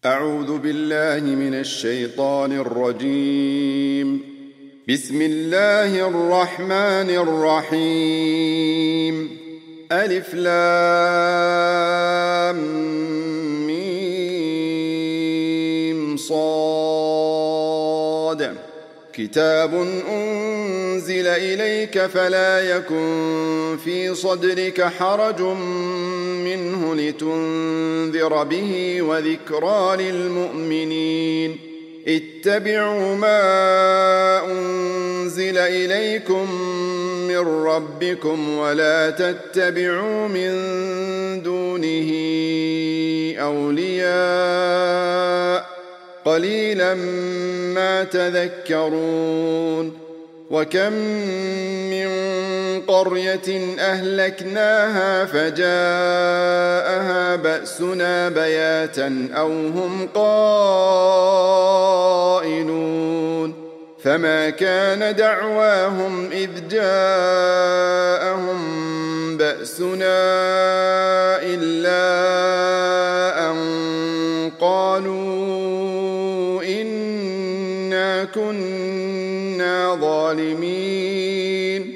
أعوذ بالله من الشيطان الرجيم. بسم الله الرحمن الرحيم. ألف لام ميم صاد. كتاب أنزل إليك فلا يكن في صدرك حرج منه لتنذر به وذكرى للمؤمنين. اتبعوا ما أنزل إليكم من ربكم ولا تتبعوا من دونه أولياء قليلا ما تذكرون. وكم من قرية أهلكناها فجاءها بأسنا بياتا أو هم قائلون. فما كان دعواهم إذ جاءهم بأسنا إلا أن قالوا إنا كنا ظالمين.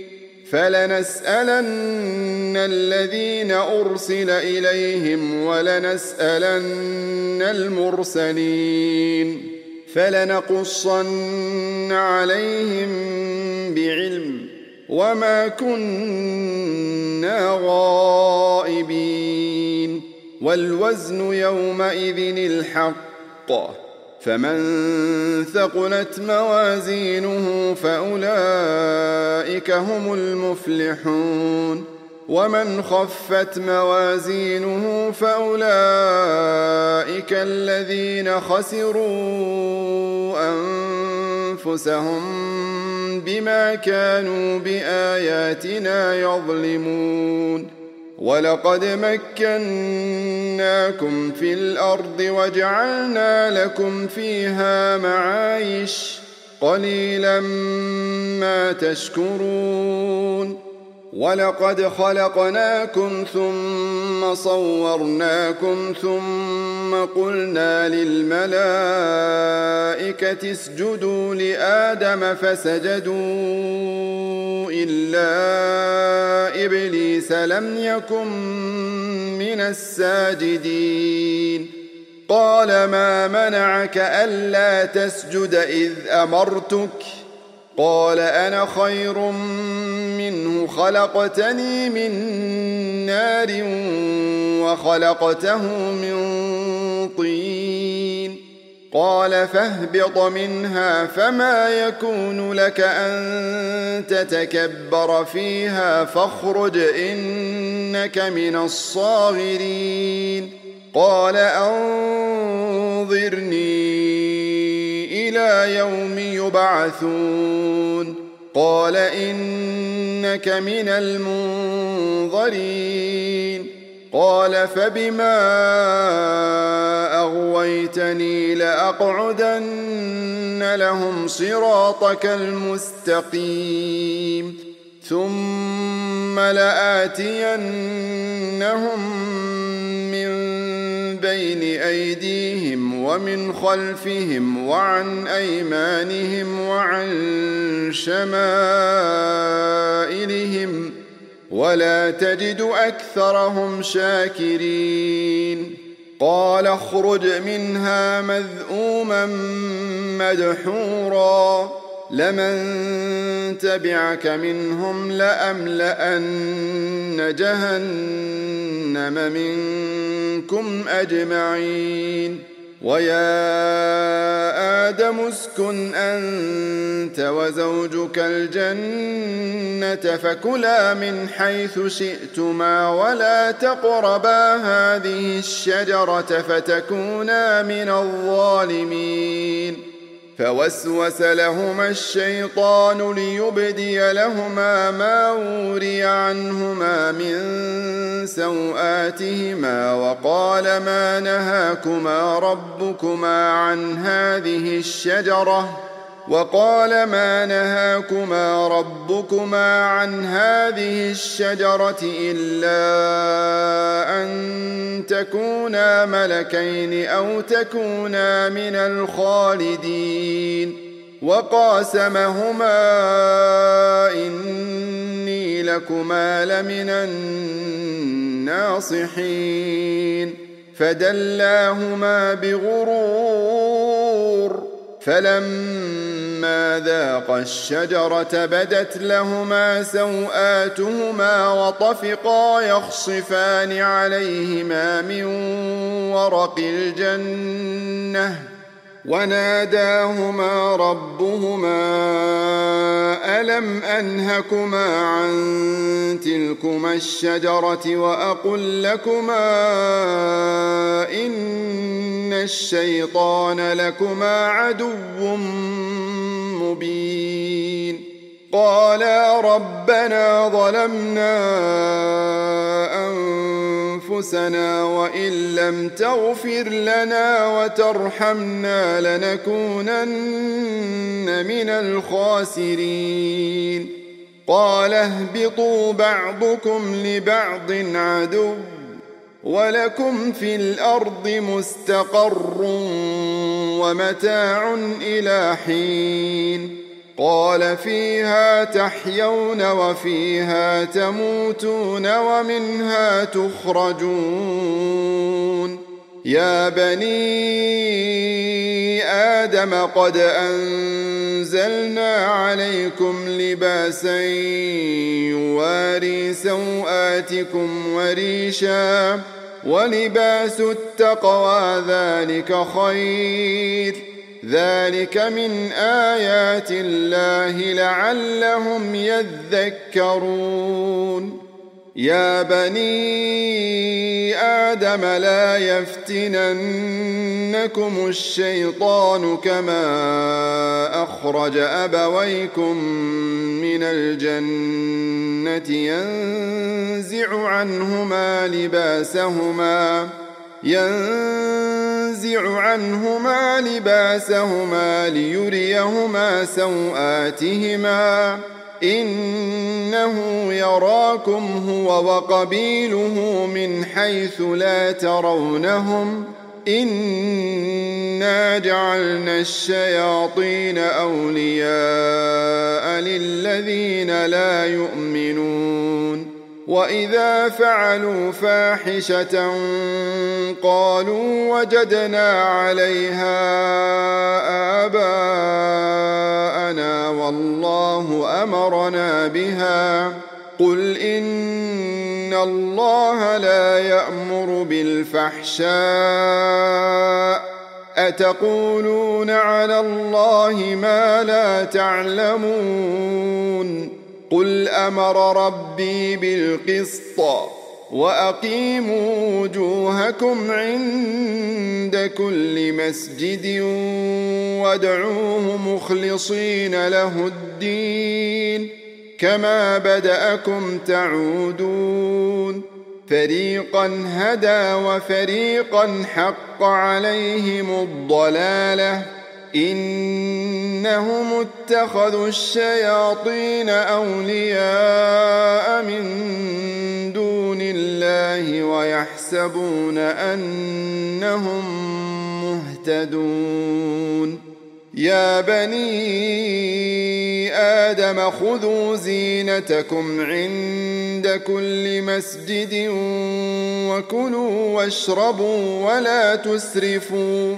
فلنسألن الذين أرسل إليهم ولنسألن المرسلين. فلنقصن عليهم بعلم وما كنا غائبين. والوزن يومئذ الحق. فمن ثقلت موازينه فأولئك هم المفلحون. ومن خفت موازينه فأولئك الذين خسروا أنفسهم بما كانوا بآياتنا يظلمون. ولقد مكناكم في الأرض وجعلنا لكم فيها معايش قليلا ما تشكرون. ولقد خلقناكم ثم صورناكم ثم قلنا للملائكة اسجدوا لآدم فسجدوا إلا إبليس لم يكن من الساجدين. قال ما منعك ألا تسجد إذ أمرتك؟ قال أنا خير منه خلقتني من نار وخلقته من طين. قال فاهبط منها فما يكون لك أن تتكبر فيها فاخرج إنك من الصاغرين. قال أنظرني إلى يوم يبعثون. قال إنك من المنظرين. قال فبما أغويتني لأقعدن لهم صراطك المستقيم ثم لآتينهم من بين أيديهم ومن خلفهم وعن أيمانهم وعن شمائلهم ولا تجد أكثرهم شاكرين. قال اخرج منها مذءوما مدحورا لمن تبعك منهم لأملأن جهنم منكم أجمعين. ويا آدم اسكن أنت وزوجك الجنة فكلا من حيث شئتما ولا تقربا هذه الشجرة فتكونا من الظالمين. فوسوس لهما الشيطان ليبدي لهما ما وري عنهما من سوآتهما وقال ما نهاكما ربكما عن هذه الشجرة وقال ما نهاكما ربكما عن هذه الشجرة إلا أن تكونا ملكين أو تكونا من الخالدين وقاسمهما إني لكما لمن الناصحين فدلاهما بغرور فلما ذاقا الشجرة بدت لهما سوآتهما وطفقا يخصفان عليهما من ورق الجنة وناداهما ربهما ألم أنهكما عن تلكما الشجرة وأقل لكما إن الشيطان لكما عدو مبين قالا ربنا ظلمنا أنفسنا وإن لم تغفر لنا وترحمنا لنكونن من الخاسرين قال اهبطوا بعضكم لبعض عدو ولكم في الأرض مستقر ومتاع إلى حين قال فيها تحيون وفيها تموتون ومنها تخرجون يا بني آدم قد أنزلنا عليكم لباسا يواري سوآتكم وريشا ولباس التقوى ذلك خير ذلك من آيات الله لعلهم يذكرون يا بني آدم لا يفتننكم الشيطان كما أخرج أبويكم من الجنة ينزع عنهما لباسهما ليريهما سوآتهما إنه يراكم هو وقبيله من حيث لا ترونهم إنا جعلنا الشياطين أولياء للذين لا يؤمنون وإذا فعلوا فاحشة قالوا وجدنا عليها آباءنا والله أمرنا بها قل إن الله لا يأمر بالفحشاء أتقولون على الله ما لا تعلمون قل أمر ربي بالقسط وأقيموا وجوهكم عند كل مسجد وادعوه مخلصين له الدين كما بدأكم تعودون فريقا هدى وفريقا حق عليهم الضلالة إنهم اتخذوا الشياطين أولياء من دون الله ويحسبون أنهم مهتدون يا بني آدم خذوا زينتكم عند كل مسجد وكلوا واشربوا ولا تسرفوا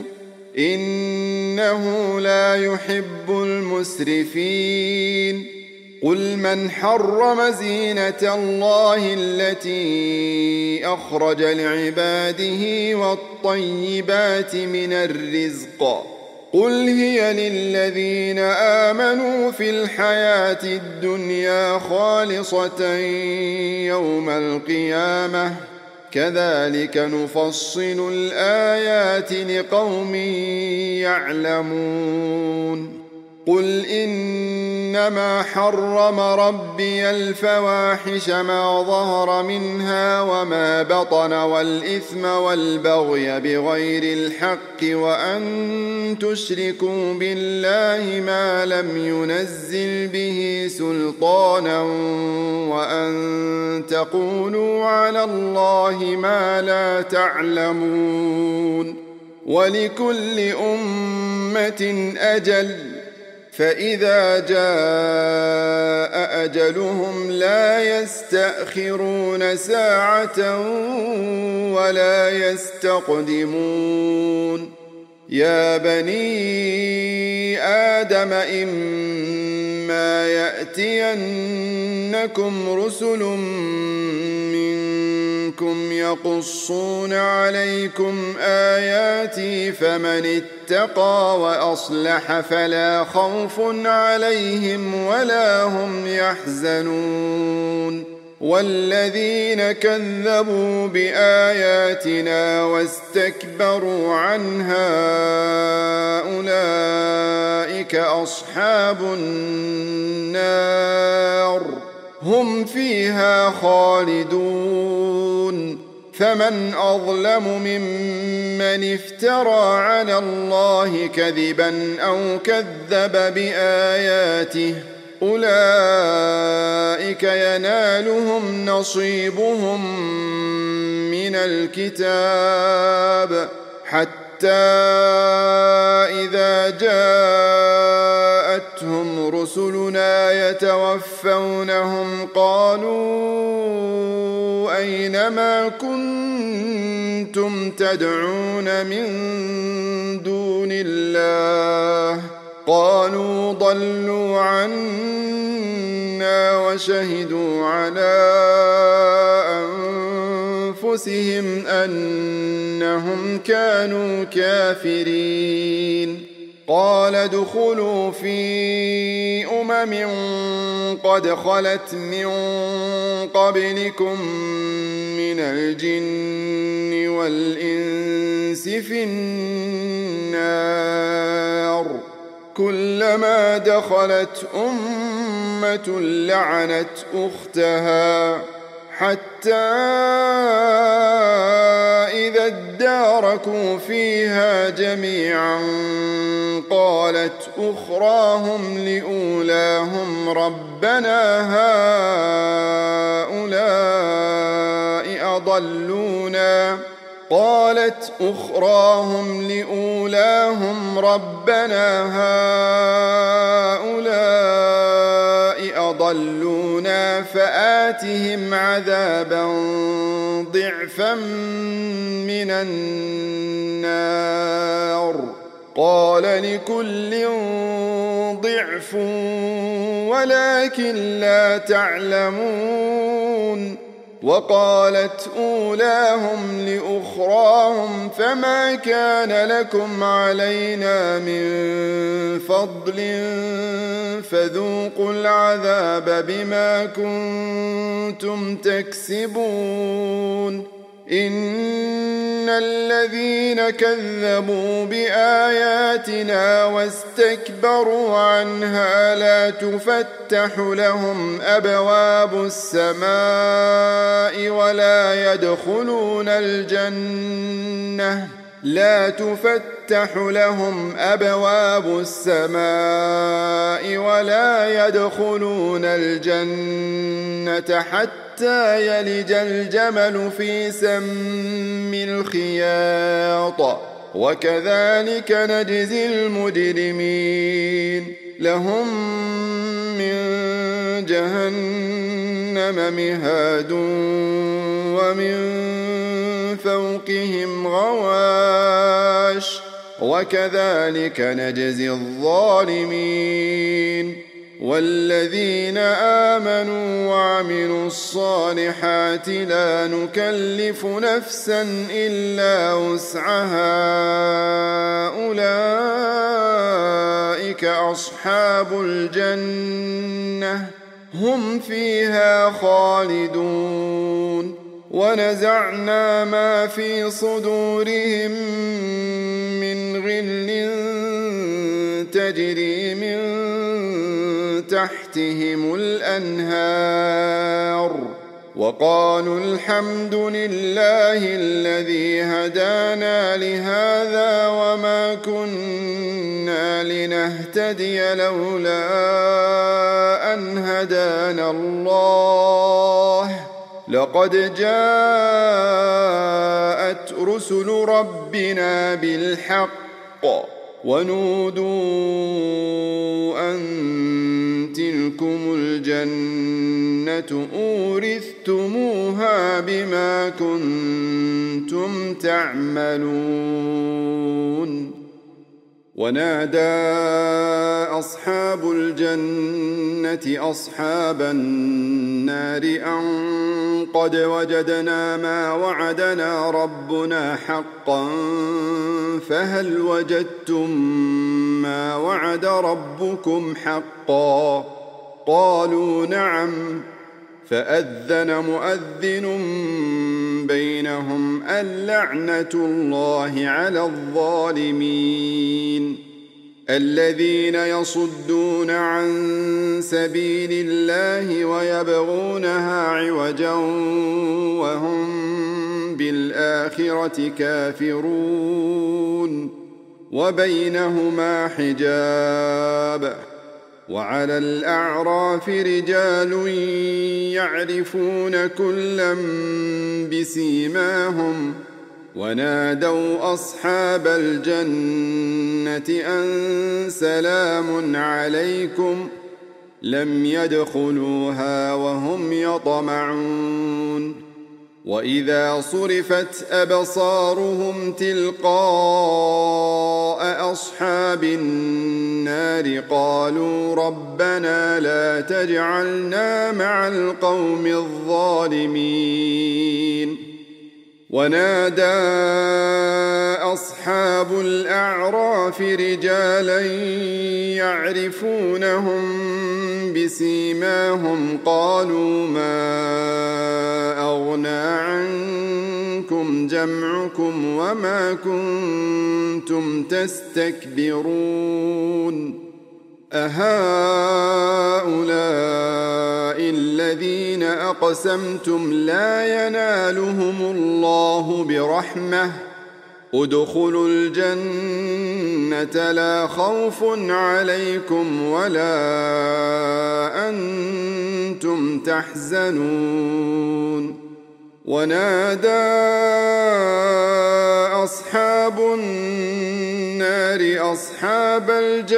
إنه لا يحب المسرفين قل من حرم زينة الله التي أخرج لعباده والطيبات من الرزق قل هي للذين آمنوا في الحياة الدنيا خالصة يوم القيامة كذلك نفصل الآيات لقوم يعلمون قل إنما حرم ربي الفواحش ما ظهر منها وما بطن والإثم والبغي بغير الحق وأن تشركوا بالله ما لم ينزل به سلطانا وأن تقولوا على الله ما لا تعلمون ولكل أمة أجل فإذا جاء أجلهم لا يستأخرون ساعة ولا يستقدمون يا بني آدم إما يأتينكم رسل منكم يقصون عليكم آياتي فمن اتقى وأصلح فلا خوف عليهم ولا هم يحزنون والذين كذبوا بآياتنا واستكبروا عنها أولئك أصحاب النار هم فيها خالدون فمن أظلم ممن افترى على الله كذبا أو كذب بآياته أولئك ينالهم نصيبهم من الكتاب حتى إذا جاءتهم رسلنا يتوفونهم قالوا أين ما كنتم تدعون من دون الله قالوا ضلوا عنا وشهدوا على أنفسهم أنهم كانوا كافرين قال ادخلوا في قد خلت من قبلكم من الجن والإنس في النار كلما دخلت أمة لعنت أختها حتى إذا اداركوا فيها جميعا قالت أخراهم لأولاهم ربنا هؤلاء أضلونا فآتهم عذابا ضعفا من النار قال لكل ضعف ولكن لا تعلمون وقالت أولاهم لأخراهم فما كان لكم علينا من فضل فذوقوا العذاب بما كنتم تكسبون إن الذين كذبوا بآياتنا واستكبروا عنها لا تفتح لهم أبواب السماء ولا يدخلون الجنة حتى يلج الجمل في سم الخياط وكذلك نجزي المجرمين لهم من جهنم مهاد ومن فوقهم غواش وكذلك نجزي الظالمين والذين آمنوا وعملوا الصالحات لا نكلف نفسا إلا وسعها أولئك أصحاب الجنة هم فيها خالدون ونزعنا ما في صدورهم من غل تجري من تحتهم الأنهار وقالوا الحمد لله الذي هدانا لهذا وما كنا لنهتدي لولا أن هدانا الله لقد جاءت رسل ربنا بالحق ونودوا أن تلكم الجنة أورثتموها بما كنتم تعملون ونادى أصحاب الجنة أصحاب النار أن قد وجدنا ما وعدنا ربنا حقا فهل وجدتم ما وعد ربكم حقا قالوا نعم فأذن مؤذن بينهم اللعنة الله على الظالمين الذين يصدون عن سبيل الله ويبغونها عوجا وهم بالآخرة كافرون وبينهما حجاب وعلى الأعراف رجال يعرفون كلا بسيماهم ونادوا أصحاب الجنة أن سلام عليكم لم يدخلوها وهم يطمعون وإذا صرفت أبصارهم تلقاء أصحاب النار قالوا ربنا لا تجعلنا مع القوم الظالمين ونادى أصحاب الأعراف رجالا يعرفونهم بسيماهم قالوا ما أغنى عنكم جمعكم وما كنتم تستكبرون أهؤلاء الذين أقسمتم لا ينالهم الله برحمة ادخلوا الجنة لا خوف عليكم ولا أنتم تحزنون ونادى أصحاب النار أصحاب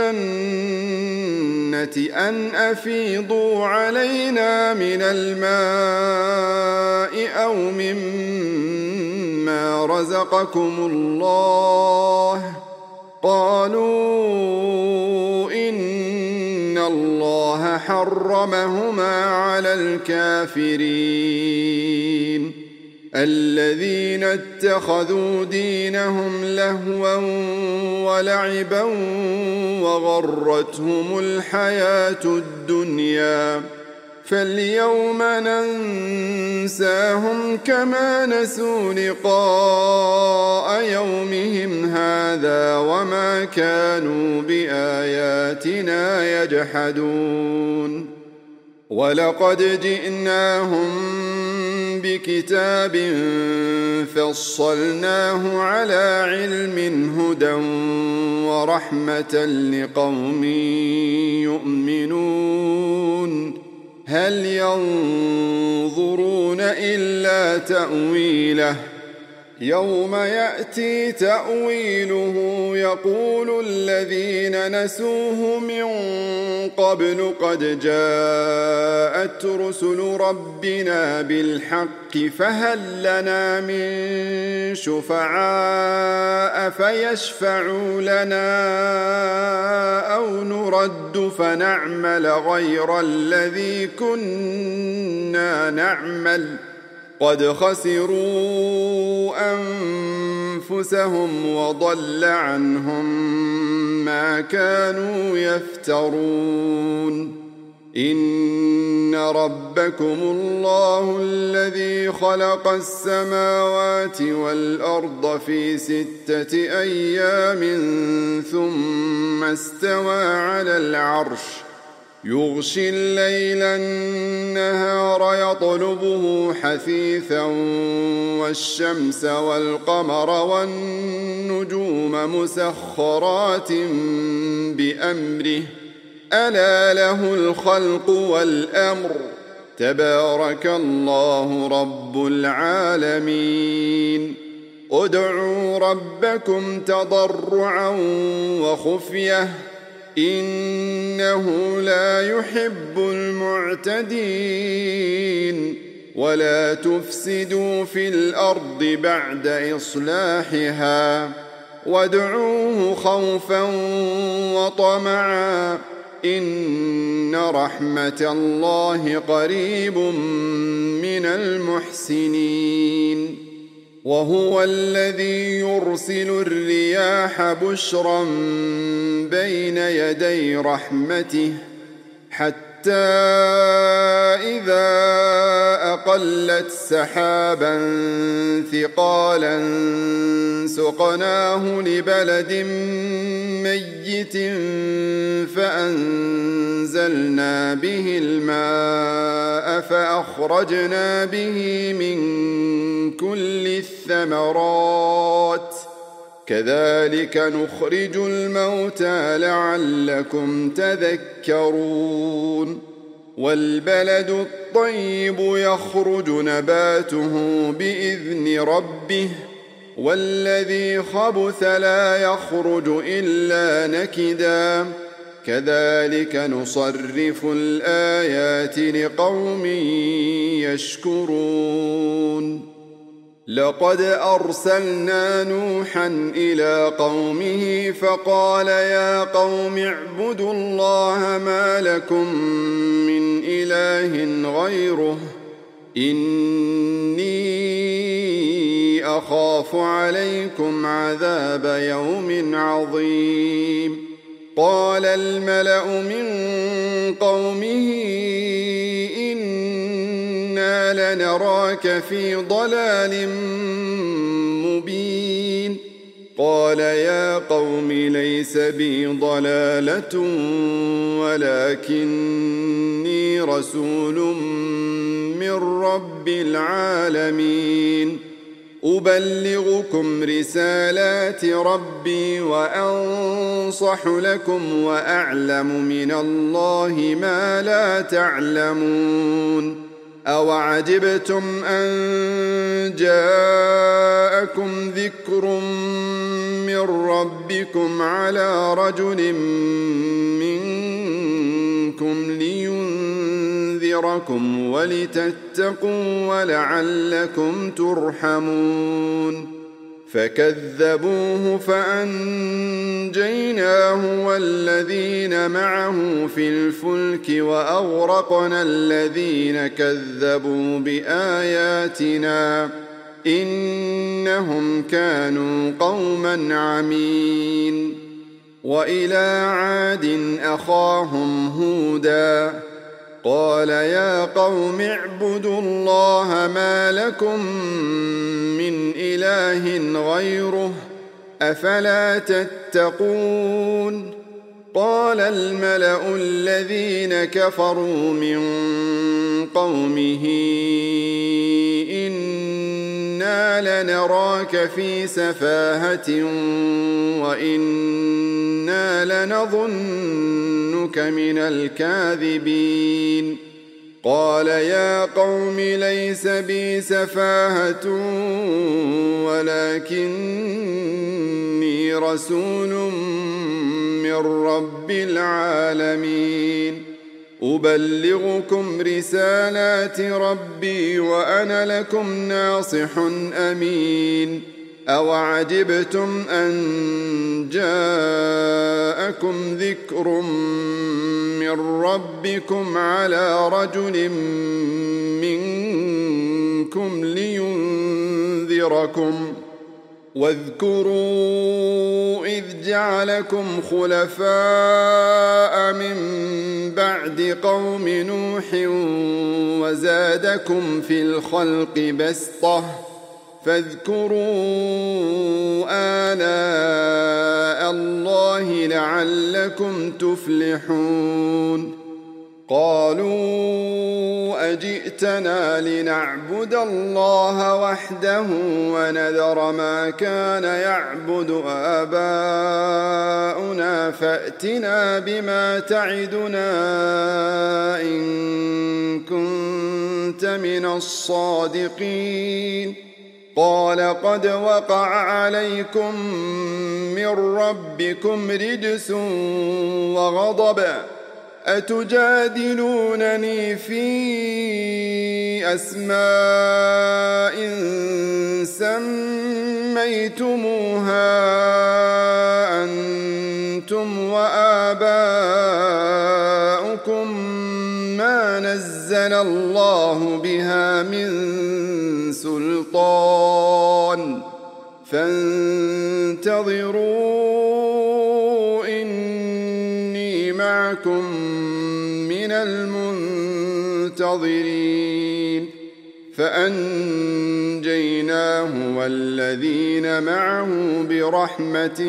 الجنة أن أفيضوا علينا من الماء أو مما رزقكم الله قالوا إن الله حرمهما على الكافرين الذين اتخذوا دينهم لهوا ولعبا وغرتهم الحياة الدنيا فاليوم ننساهم كما نسوا لقاء يومهم هذا وما كانوا بآياتنا يجحدون ولقد جئناهم بكتاب فصلناه على علم هدى ورحمة لقوم يؤمنون هل ينظرون إلا تأويله يوم يأتي تأويله يقول الذين نسوه من قبل قد جاءت رسل ربنا بالحق فهل لنا من شفعاء فيشفعوا لنا أو نرد فنعمل غير الذي كنا نعمل قد خسروا أنفسهم وضل عنهم ما كانوا يفترون إن ربكم الله الذي خلق السماوات والأرض في 6 أيام ثم استوى على العرش يغشي الليل النهار يطلبه حثيثا والشمس والقمر والنجوم مسخرات بأمره ألا له الخلق والأمر تبارك الله رب العالمين ادعوا ربكم تضرعا وخفية إنه لا يحب المعتدين ولا تفسدوا في الأرض بعد إصلاحها وادعوه خوفا وطمعا إن رحمة الله قريب من المحسنين وهو الذي يرسل الرياح بشرا بين يدي رحمته حتى إذا أقلت سحابا ثقالا سقناه لبلد ميت فأنزلنا به الماء فأخرجنا به من كل الثمرات كذلك نخرج الموتى لعلكم تذكرون والبلد الطيب يخرج نباته بإذن ربه والذي خبث لا يخرج إلا نكدا كذلك نصرف الآيات لقوم يشكرون لقد أرسلنا نوحا إلى قومه فقال يا قوم اعبدوا الله ما لكم من إله غيره إني أخاف عليكم عذاب يوم عظيم قال الملأ من قومه إنا لنراك في ضلال مبين قال يا قوم ليس بي ضلالة ولكني رسول من رب العالمين أبلغكم رسالات ربي وأنصح لكم وأعلم من الله ما لا تعلمون أوعجبتم أن جاءكم ذكر من ربكم على رجل منكم لينذركم ولتتقوا ولعلكم ترحمون فكذبوه فأنجيناه والذين معه في الفلك وأغرقنا الذين كذبوا بآياتنا إنهم كانوا قوما عمين وإلى عاد أخاهم هودا قال يا قوم اعبدوا الله ما لكم من إله غيره أفلا تتقون قال الملأ الذين كفروا من قومه إنا لنراك في سفاهة وإنا لنظنك من الكاذبين قال يا قوم ليس بي سفاهة ولكني رسول من رب العالمين أبلغكم رسالات ربي وأنا لكم ناصح أمين أوعجبتم أن جاءكم ذكر من ربكم على رجل منكم لينذركم واذكروا إذ جعلكم خلفاء من بعد قوم نوح وزادكم في الخلق بسطة فاذكروا آلاء الله لعلكم لعلكم تفلحون قالوا أجئتنا لنعبد الله وحده ونذر ما كان يعبد آباؤنا فأتنا بما تعدنا إن كنت من الصادقين قال قد وقع عليكم من ربكم رجس وغضب أتجادلونني في أسماء سميتموها أنتم وآباؤكم ما نزل الله بها من سلطان فانتظروا إني معكم من المنتظرين فأنجيناه والذين معه برحمة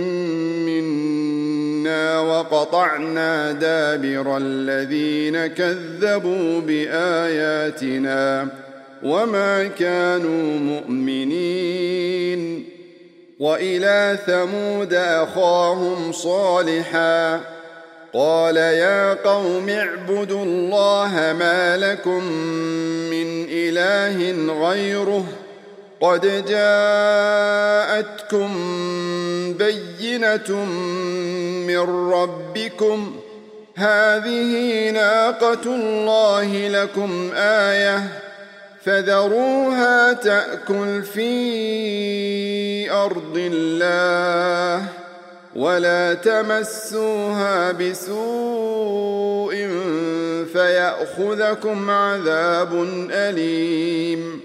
منا وقطعنا دابر الذين كذبوا بآياتنا وما كانوا مؤمنين وإلى ثمود أخاهم صالحا قال يا قوم اعبدوا الله ما لكم من إله غيره قد جاءتكم بينة من ربكم هذه ناقة الله لكم آية فذروها تأكل في أرض الله ولا تمسوها بسوء فيأخذكم عذاب أليم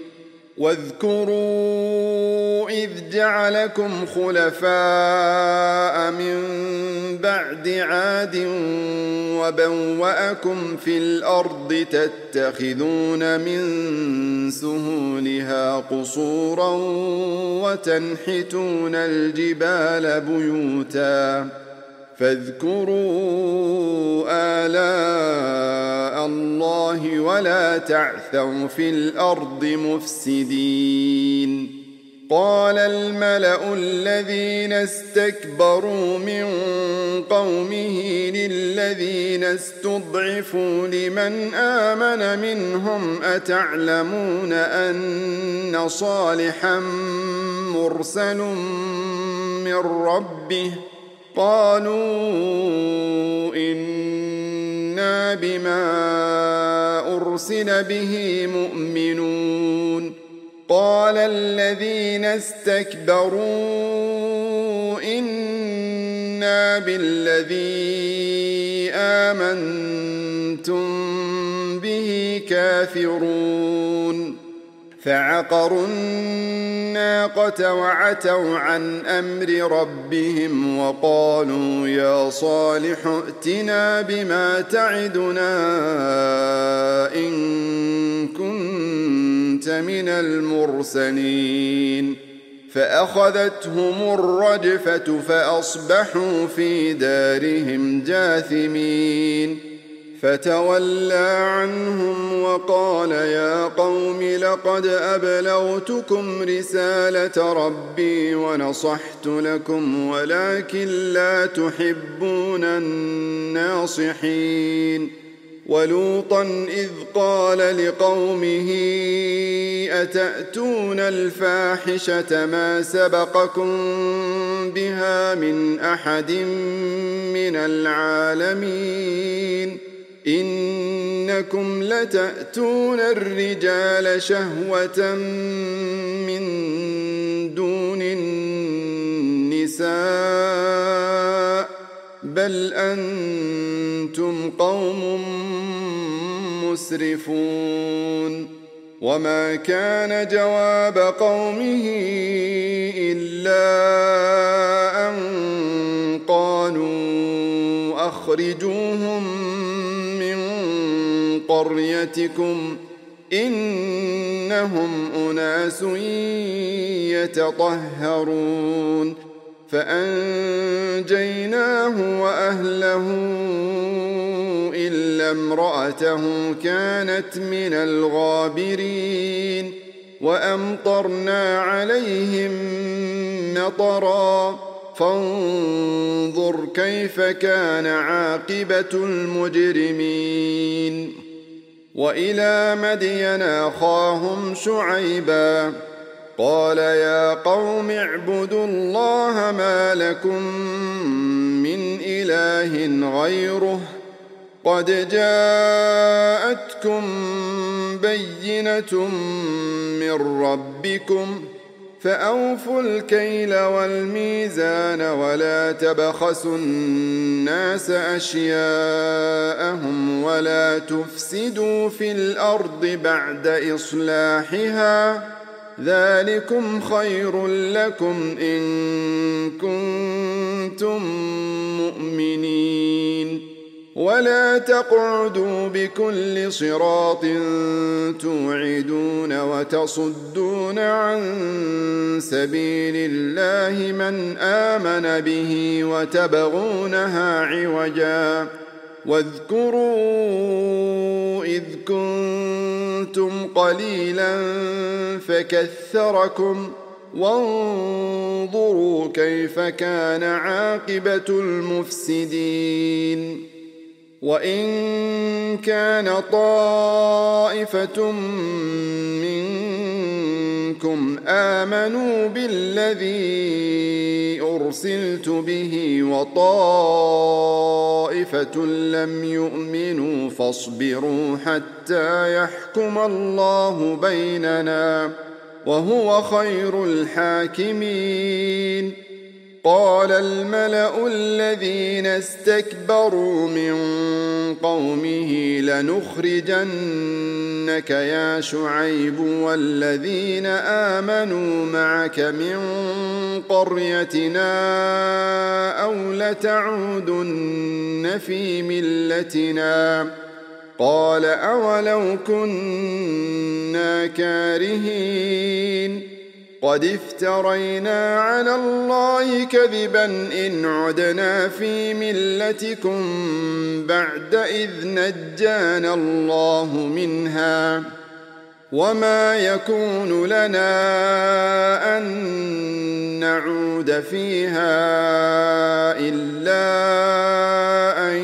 واذكروا إذ جعلكم خلفاء من بعد عاد وبوأكم في الأرض تتخذون من سهولها قصورا وتنحتون الجبال بيوتا فاذكروا آلاء الله ولا تعثوا في الأرض مفسدين قال الملأ الذين استكبروا من قومه للذين استضعفوا لمن آمن منهم أتعلمون أن صالحا مرسل من ربه قالوا إنا بما أرسل به مؤمنون قال الذين استكبروا إنا بالذي آمنتم به كافرون فعقروا الناقة وعتوا عن أمر ربهم وقالوا يا صالح ائتنا بما تعدنا إن كنت من المرسلين فأخذتهم الرجفة فأصبحوا في دارهم جاثمين فتولى عنهم وقال يا قوم لقد أبلغتكم رسالة ربي ونصحت لكم ولكن لا تحبون الناصحين ولوطا إذ قال لقومه أتأتون الفاحشة ما سبقكم بها من أحد من العالمين إنكم لتأتون الرجال شهوة من دون النساء بل أنتم قوم مسرفون وما كان جواب قومه إلا أن قالوا أخرجوهم قريتكم إنهم أناس يتطهرون فأنجيناه ونجيناه وأهله إلا امرأته كانت من الغابرين وأمطرنا عليهم مطرا فانظر كيف كان عاقبة المجرمين وإلى مدين أخاهم شعيبا قال يا قوم اعبدوا الله ما لكم من إله غيره قد جاءتكم بينة من ربكم فأوفوا الكيل والميزان ولا تبخسوا الناس أشياءهم ولا تفسدوا في الأرض بعد إصلاحها ذلكم خير لكم إن كنتم مؤمنين ولا تقعدوا بكل صراط توعدون وتصدون عن سبيل الله من آمن به وتبغونها عوجا واذكروا إذ كنتم قليلا فكثركم وانظروا كيف كان عاقبة المفسدين وإن كان طائفة منكم آمنوا بالذي أرسلت به وطائفة لم يؤمنوا فاصبروا حتى يحكم الله بيننا وهو خير الحاكمين قال الملأ الذين استكبروا من قومه لنخرجنك يا شعيب والذين آمنوا معك من قريتنا أو لتعودن في ملتنا قال أولو كنا كارهين قد افترينا على الله كذبا إن عدنا في ملتكم بعد إذ نجانا الله منها وما يكون لنا أن نعود فيها إلا أن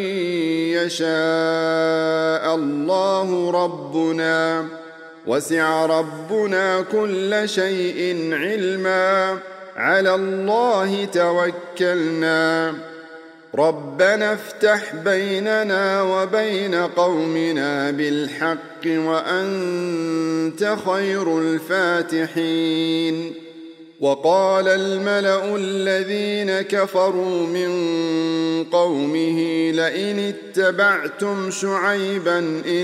يشاء الله ربنا وسع ربنا كل شيء علما على الله توكلنا ربنا افتح بيننا وبين قومنا بالحق وأنت خير الفاتحين وقال الملأ الذين كفروا من قومه لئن اتبعتم شعيبا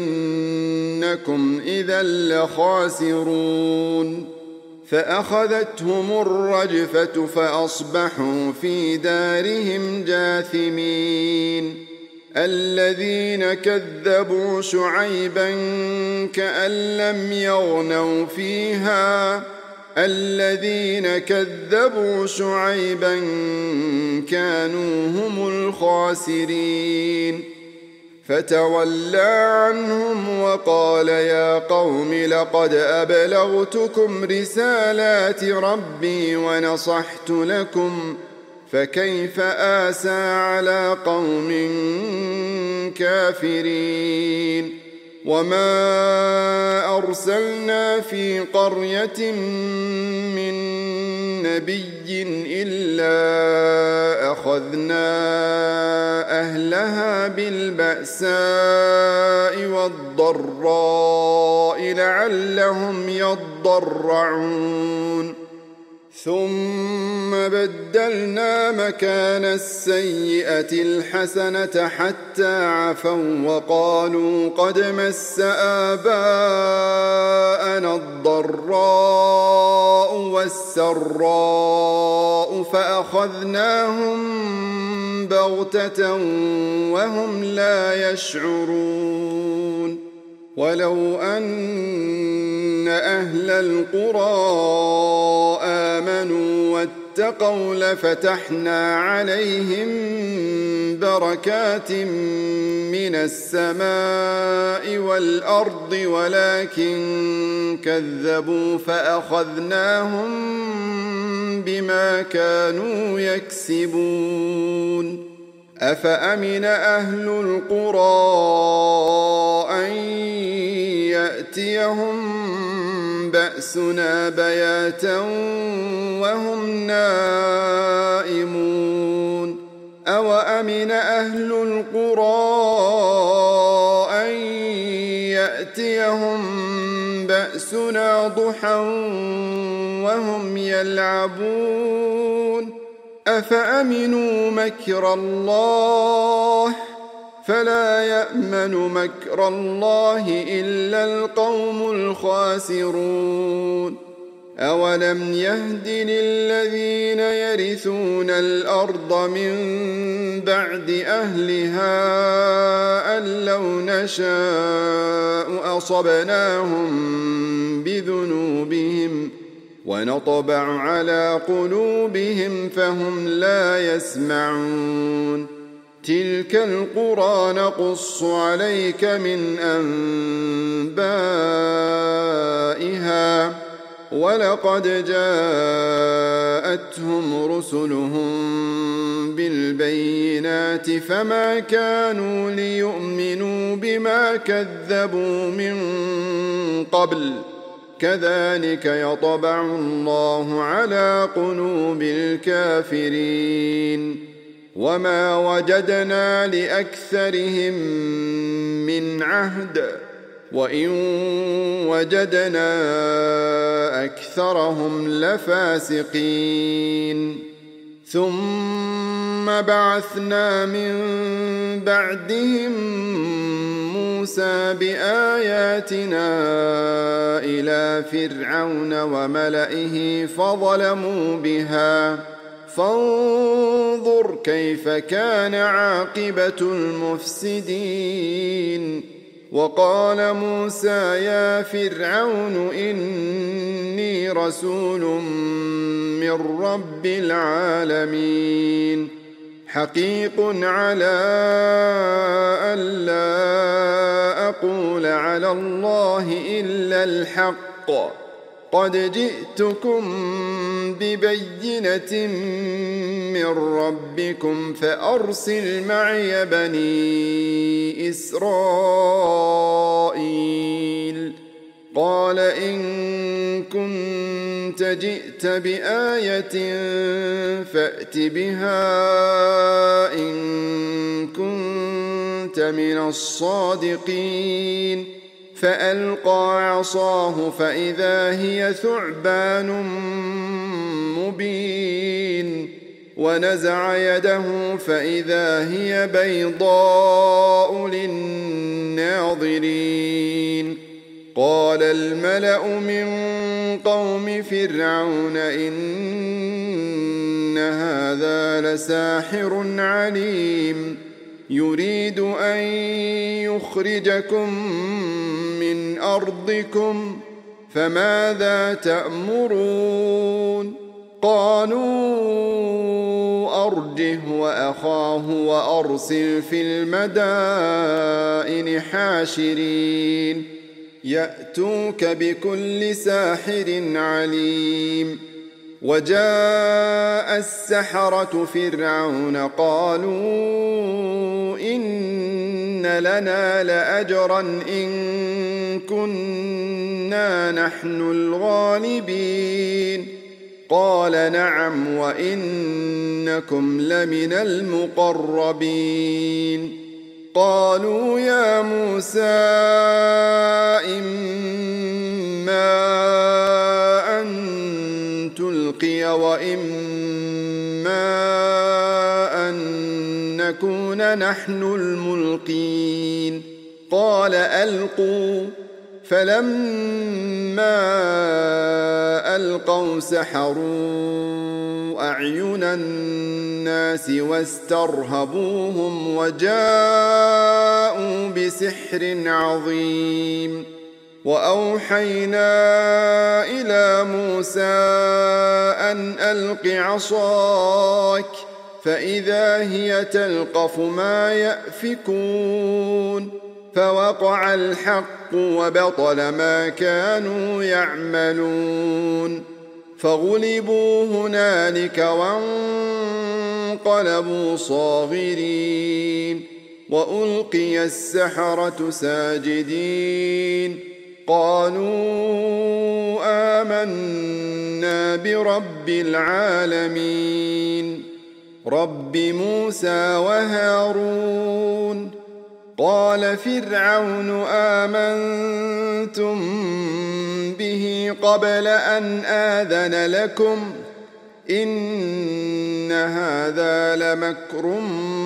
إنكم إذا لخاسرون فأخذتهم الرجفة فأصبحوا في دارهم جاثمين الذين كذبوا شعيبا كأن لم يغنوا فيها الذين كذبوا شعيبا كانوا هم الخاسرين فتولى عنهم وقال يا قوم لقد أبلغتكم رسالات ربي ونصحت لكم فكيف آسى على قوم كافرين وما أرسلنا في قرية من نبي إلا أخذنا أهلها بالبأساء والضراء لعلهم يضرعون ثم بدلنا مكان السيئة الحسنة حتى عفوا وقالوا قد مس آباءنا الضراء والسراء فأخذناهم بغتة وهم لا يشعرون ولو أن أهل القرى آمنوا اتقوا لفتحنا عليهم بركات من السماء والأرض ولكن كذبوا فأخذناهم بما كانوا يكسبون أفأمن أهل القرى أن يأتيهم بأسنا بياتا وهم نائمون أوأمن أهل القرى أن يأتيهم بأسنا ضحى وهم يلعبون أفأمنوا مكر الله فلا يأمن مكر الله إلا القوم الخاسرون أولم يهد للذين يرثون الأرض من بعد أهلها أن لو نشاء أصبناهم بذنوبهم ونطبع على قلوبهم فهم لا يسمعون تلك القرى نقص عليك من أنبائها ولقد جاءتهم رسلهم بالبينات فما كانوا ليؤمنوا بما كذبوا من قبل كذلك يطبع الله على قلوب الكافرين وما وجدنا لأكثرهم من عهد وإن وجدنا أكثرهم لفاسقين ثم بعثنا من بعدهم موسى بآياتنا إلى فرعون وملئه فظلموا بها فانظر كيف كان عاقبة المفسدين وقال موسى يا فرعون إني رسول من رب العالمين حقيق على ألا أقول على الله إلا الحق قد جئتكم ببينة من ربكم فأرسل معي بني إسرائيل قال إن كنت جئت بآية فأت بها إن كنت من الصادقين فألقى عصاه فإذا هي ثعبان مبين ونزع يده فإذا هي بيضاء للناظرين قال الملأ من قوم فرعون إن هذا لساحر عليم يريد أن يخرجكم من أرضكم فماذا تأمرون قالوا أرجه وأخاه وأرسل في المدائن حاشرين يأتوك بكل ساحر عليم وجاء السحرة فرعون قالوا إن لنا لأجرا إن كنا نحن الغالبين قال نعم وإنكم لمن المقربين قالوا يا موسى إما أن تلقي وإما أن نكون نحن الملقين قال ألقوا فلما ألقوا سحروا أعين الناس واسترهبوهم وجاءوا بسحر عظيم وأوحينا إلى موسى أن ألق عصاك فإذا هي تلقف ما يأفكون فوقع الحق وبطل ما كانوا يعملون فغلبوا هنالك وانقلبوا صاغرين وألقي السحرة ساجدين قالوا آمنا برب العالمين رب موسى وهارون قال فرعون آمنتم به قبل أن آذن لكم إن هذا لمكر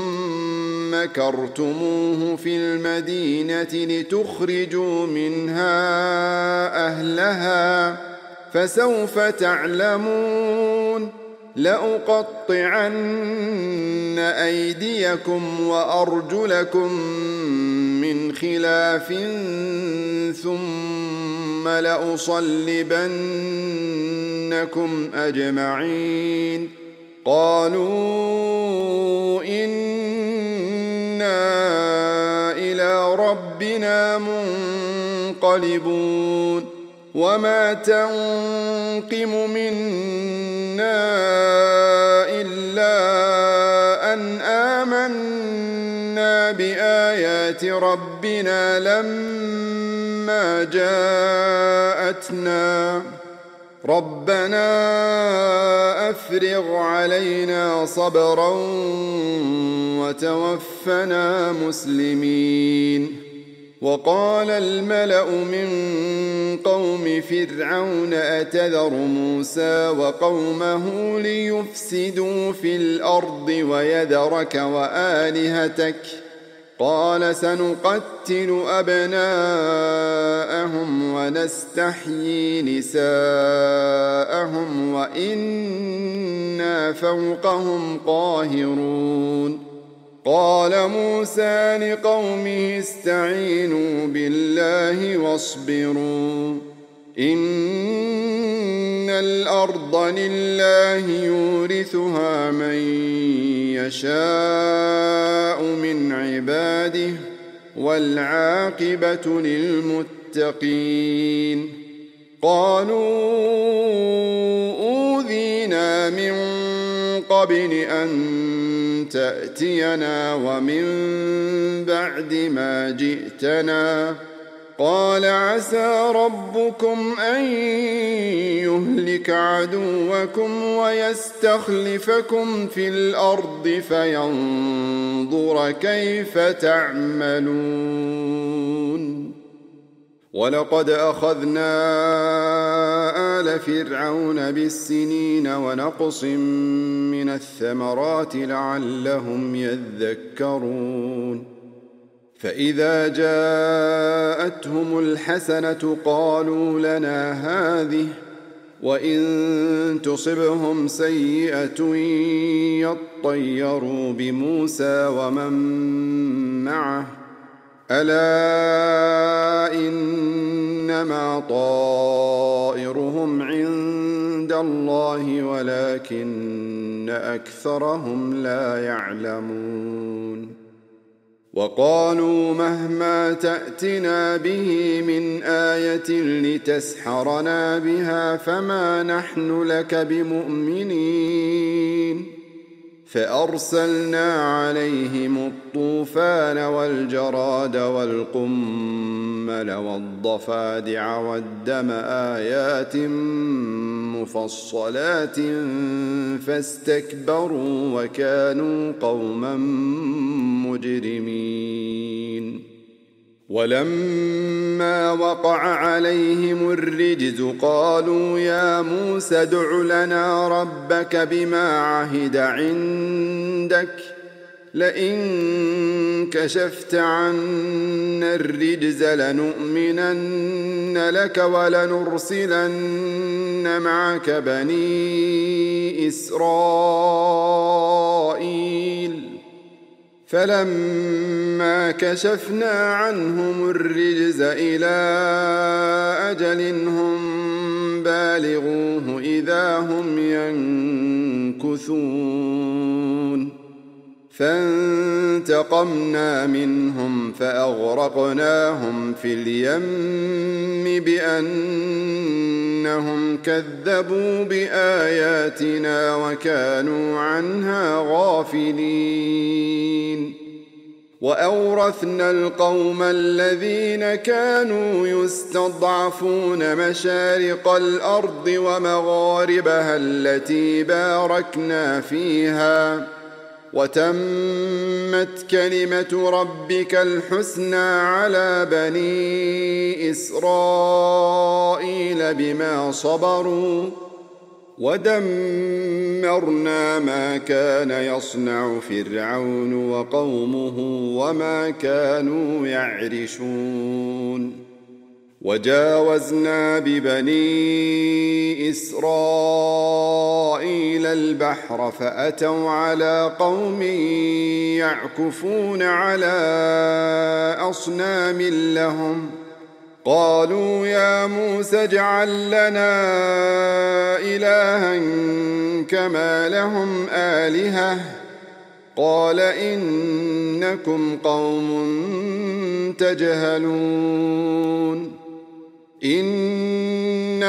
مكرتموه في المدينة لتخرجوا منها أهلها فسوف تعلمون لأقطعن أيديكم وأرجلكم من خلاف ثم لأصلبنكم أجمعين قالوا إنا إلى ربنا منقلبون وما تنقم منا إلا أن آمنا بآيات ربنا لما جاءتنا ربنا أفرغ علينا صبرا وتوفنا مسلمين وقال الملأ من قوم فرعون أتذر موسى وقومه ليفسدوا في الأرض ويذرك وآلهتك قال سنقتل أبناءهم ونستحيي نساءهم وإنا فوقهم قاهرون قال موسى لقومه استعينوا بالله واصبروا إن الأرض لله يورثها من يشاء من عباده والعاقبة للمتقين قالوا أوذينا من قبل أن تأتينا ومن بعد ما جئتنا قال عسى ربكم أن يهلك عدوكم ويستخلفكم في الأرض فينظر كيف تعملون ولقد أخذنا آل فرعون بالسنين ونقص من الثمرات لعلهم يذكرون فإذا جاءتهم الحسنة قالوا لنا هذه وإن تصبهم سيئة يطيروا بموسى ومن معه ألا إنما طائرهم عند الله ولكن أكثرهم لا يعلمون وقالوا مهما تأتنا به من آية لتسحرنا بها فما نحن لك بمؤمنين فأرسلنا عليهم الطوفان والجراد والقمل والضفادع والدم آيات مفصلات فاستكبروا وكانوا قوما مجرمين ولما وقع عليهم الرجز قالوا يا موسى ادع لنا ربك بما عهد عندك لئن كشفت عنا الرجز لنؤمنن لك ولنرسلن معك بني إسرائيل فلما فلما كشفنا عنهم الرجز إلى أجل هم بالغوه إذا هم ينكثون فانتقمنا منهم فأغرقناهم في اليم بأنهم كذبوا بآياتنا وكانوا عنها غافلين وأورثنا القوم الذين كانوا يستضعفون مشارق الأرض ومغاربها التي باركنا فيها وتمت كلمة ربك الحسنى على بني إسرائيل بما صبروا ودمرنا ما كان يصنع فرعون وقومه وما كانوا يعرشون وجاوزنا ببني إسرائيل البحر فأتوا على قوم يعكفون على أصنام لهم قالوا يا موسى اجعل لنا إلها كما لهم آلهة قال إنكم قوم تجهلون إن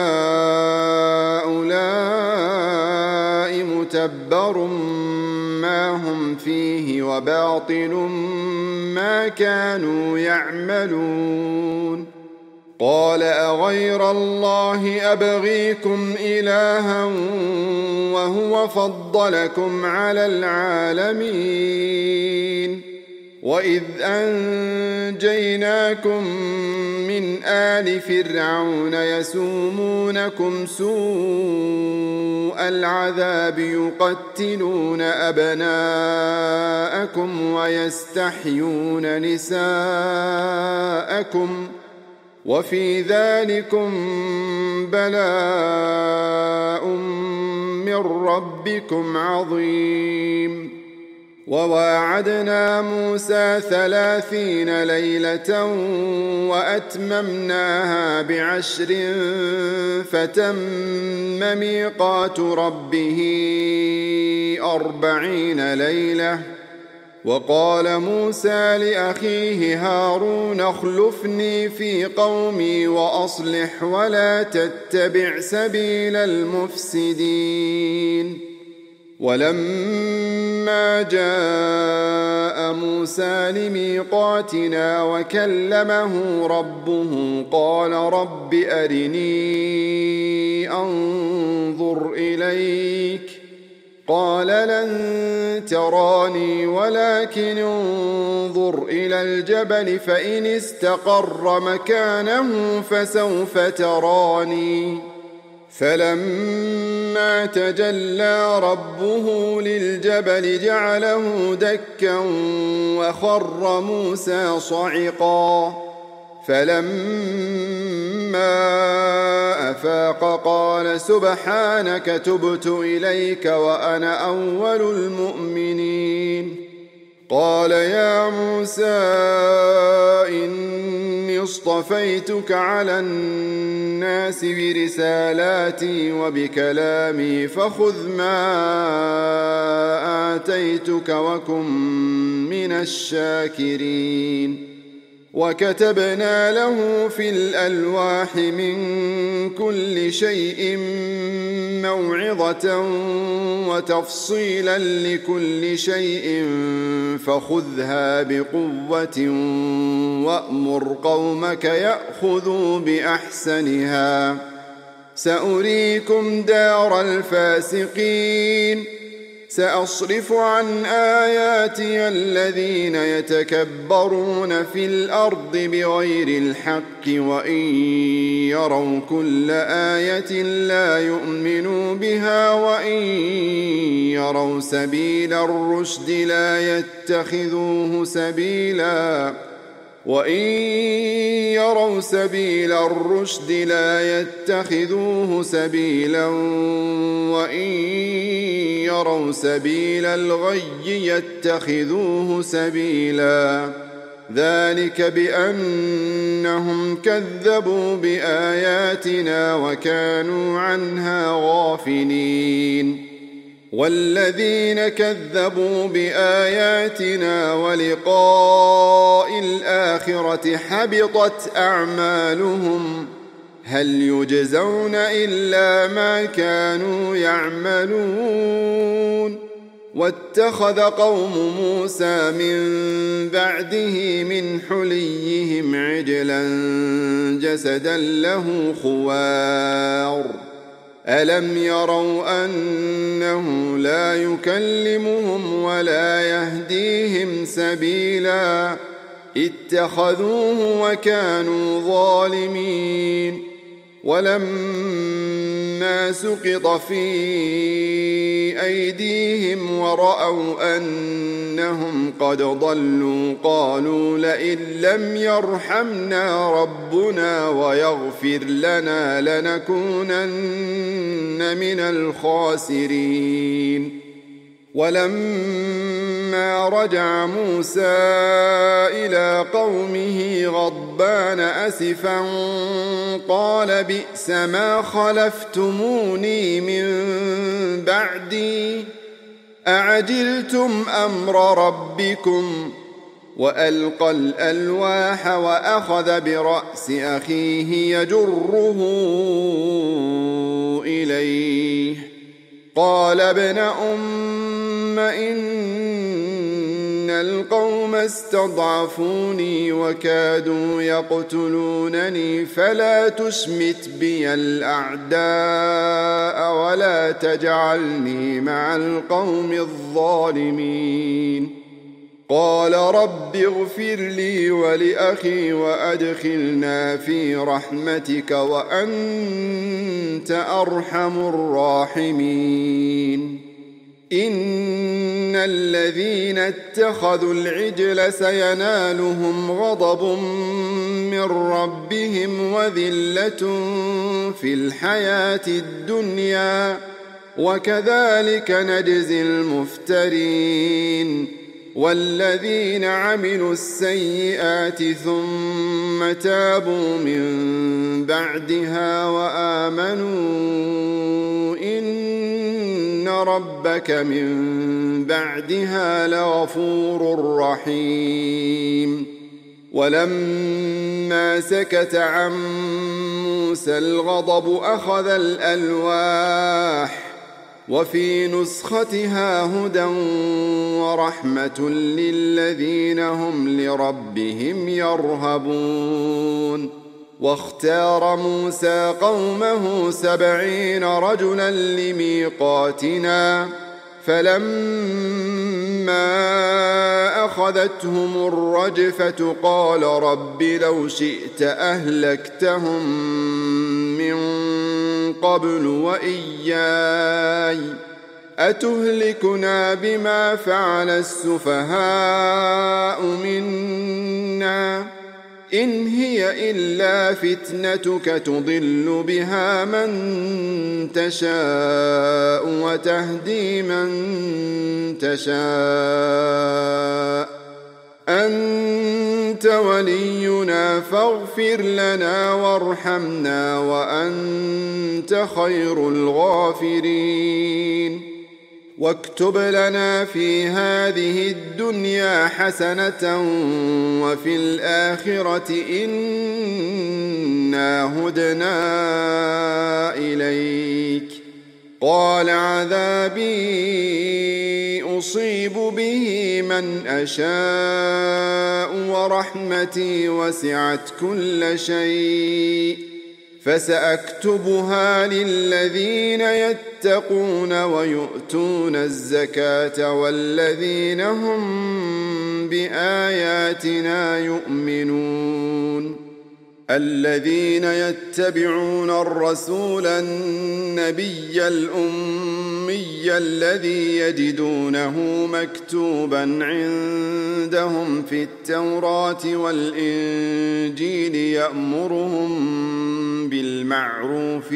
هؤلاء متبر ما هم فيه وباطل ما كانوا يعملون قال أغير الله أبغيكم إلها وهو فضلكم على العالمين وإذ أنجيناكم من آل فرعون يسومونكم سوء العذاب يقتلون أبناءكم ويستحيون نساءكم وفي ذلكم بلاء من ربكم عظيم وواعدنا موسى 30 ليلة وأتممناها ب10 فتم ميقات ربه 40 ليلة وقال موسى لأخيه هارون اخلفني في قومي وأصلح ولا تتبع سبيل المفسدين ولما جاء موسى لميقاتنا وكلمه ربه قال رب أرني أنظر إليك قال لن تراني ولكن انظر إلى الجبل فإن استقر مكانه فسوف تراني فلما تجلى ربه للجبل جعله دكا وخر موسى صعقا فلما أفاق قال سبحانك تبت إليك وأنا أول المؤمنين قال يا موسى إني اصطفيتك على الناس برسالاتي وبكلامي فخذ ما آتيتك وكن من الشاكرين وكتبنا له في الألواح من كل شيء موعظة وتفصيلا لكل شيء فخذها بقوة وأمر قومك يأخذوا بأحسنها سأريكم دار الفاسقين سأصرف عن آياتي الذين يتكبرون في الأرض بغير الحق وإن يروا كل آية لا يؤمنوا بها وإن يروا سبيل الرشد لا يتخذوه سبيلا وإن يروا سبيل الرشد لا يتخذوه سبيلا وإن يروا سبيل الغي يتخذوه سبيلا ذلك بأنهم كذبوا بآياتنا وكانوا عنها غافلين والذين كذبوا بآياتنا ولقاء الآخرة حبطت أعمالهم هل يجزون إلا ما كانوا يعملون واتخذ قوم موسى من بعده من حليهم عجلا جسدا له خوار ألم يروا أنه لا يكلمهم ولا يهديهم سبيلا اتخذوه وكانوا ظالمين ولما سقط في أيديهم ورأوا أنهم قد ضلوا قالوا لئن لم يرحمنا ربنا ويغفر لنا لنكونن من الخاسرين ولما رجع موسى إلى قومه غضبان أسفا قال بئس ما خلفتموني من بعدي أعجلتم أمر ربكم وألقى الألواح وأخذ برأس أخيه يجره إليه قال ابن أم إن القوم استضعفوني وكادوا يقتلونني فلا تشمت بي الأعداء ولا تجعلني مع القوم الظالمين قال رب اغفر لي ولأخي وأدخلنا في رحمتك وأنت أرحم الراحمين إن الذين اتخذوا العجل سينالهم غضب من ربهم وذلة في الحياة الدنيا وكذلك نجزي المفترين والذين عملوا السيئات ثم تابوا من بعدها وآمنوا إن ربك من بعدها لغفور رحيم ولما سكت عن موسى الغضب أخذ الألواح وفي نسختها هدى ورحمة للذين هم لربهم يرهبون واختار موسى قومه 70 رجلا لميقاتنا فلما أخذتهم الرجفة قال رب لو شئت أهلكتهم من قبل وإياي أتهلكنا بما فعل السفهاء منا إن هي إلا فتنتك تضل بها من تشاء وتهدي من تشاء أنت ولينا فاغفر لنا وارحمنا وأنت خير الغافرين واكتب لنا في هذه الدنيا حسنة وفي الآخرة إنا هدنا إليك قال عذابي أصيب به من أشاء ورحمتي وسعت كل شيء فسأكتبها للذين يتقون ويؤتون الزكاة والذين هم بآياتنا يؤمنون الذين يتبعون الرسول النبي الأمي الذي يجدونه مكتوبا عندهم في التوراة والإنجيل يأمرهم بالمعروف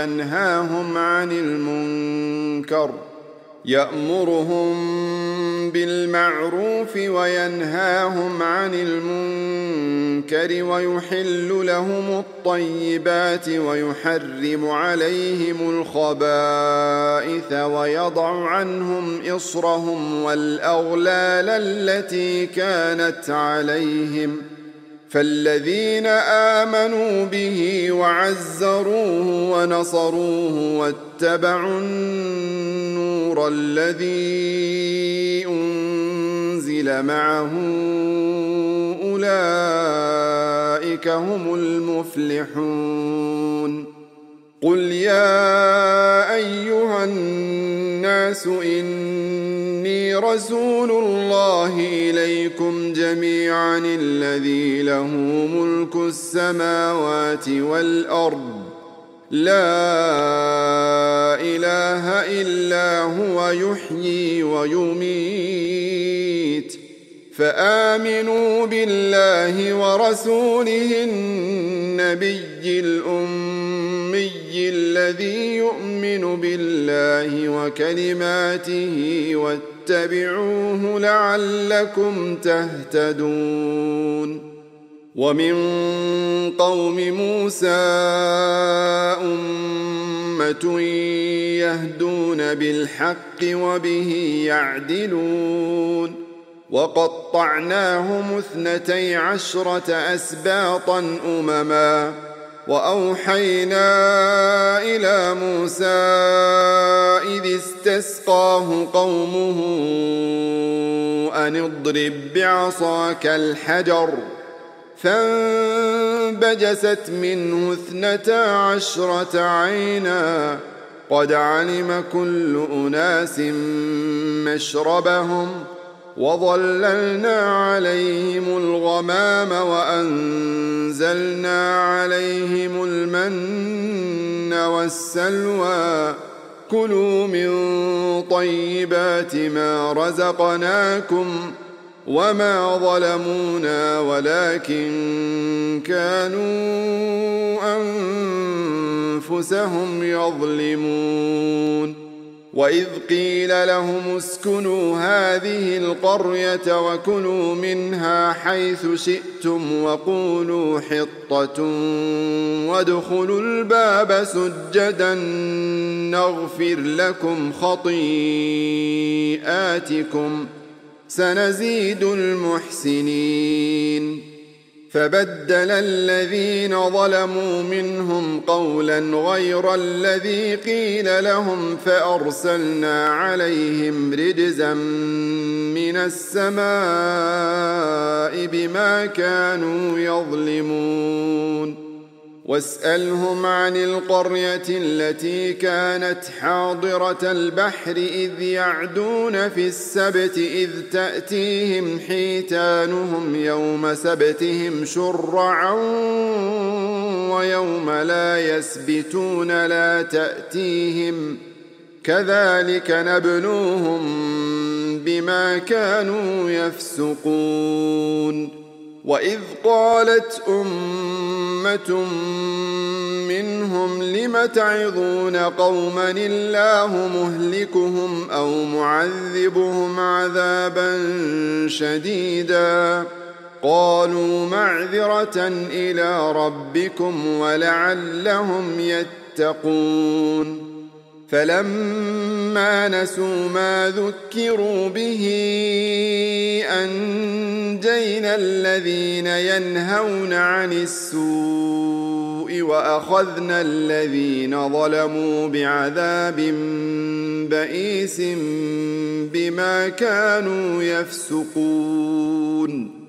وينهاهم عن المنكر ويحل لهم الطيبات ويحرم عليهم الخبائث ويضع عنهم إصرهم والأغلال التي كانت عليهم فالذين آمنوا به وعزروه ونصروه واتبعوا النور الذي أنزل معه أولئك هم المفلحون قل يا أيها الناس إني رسول الله إليكم جميعا الذي له ملك السماوات والأرض لا إله إلا هو يحيي ويميت فآمنوا بالله ورسوله النبي الأمي الذي يؤمن بالله وكلماته واتبعوه لعلكم تهتدون ومن قوم موسى أمة يهدون بالحق وبه يعدلون وقطعناهم 12 أسباطا أمما وأوحينا إلى موسى إذ استسقاه قومه أن اضرب بعصاك الحجر فانبجست منه 12 عينا قد علم كل أناس مشربهم وظللنا عليهم الغمام وأنزلنا عليهم المن والسلوى كلوا من طيبات ما رزقناكم وما ظلمونا ولكن كانوا أنفسهم يظلمون وإذ قيل لهم اسكنوا هذه القرية وكلوا منها حيث شئتم وقولوا حطة وادخلوا الباب سجدا نغفر لكم خطيئاتكم سنزيد المحسنين فبدل الذين ظلموا منهم قولا غير الذي قيل لهم فأرسلنا عليهم رجزا من السماء بما كانوا يظلمون واسألهم عن القرية التي كانت حاضرة البحر إذ يعدون في السبت إذ تأتيهم حيتانهم يوم سبتهم شرعا ويوم لا يسبتون لا تأتيهم كذلك نبلوهم بما كانوا يفسقون وإذ قالت أمة منهم لم تعظون قوما الله مهلكهم أو معذبهم عذابا شديدا قالوا معذرة إلى ربكم ولعلهم يتقون فلما نسوا ما ذكروا به أنجينا الذين ينهون عن السوء وأخذنا الذين ظلموا بعذاب بئيس بما كانوا يفسقون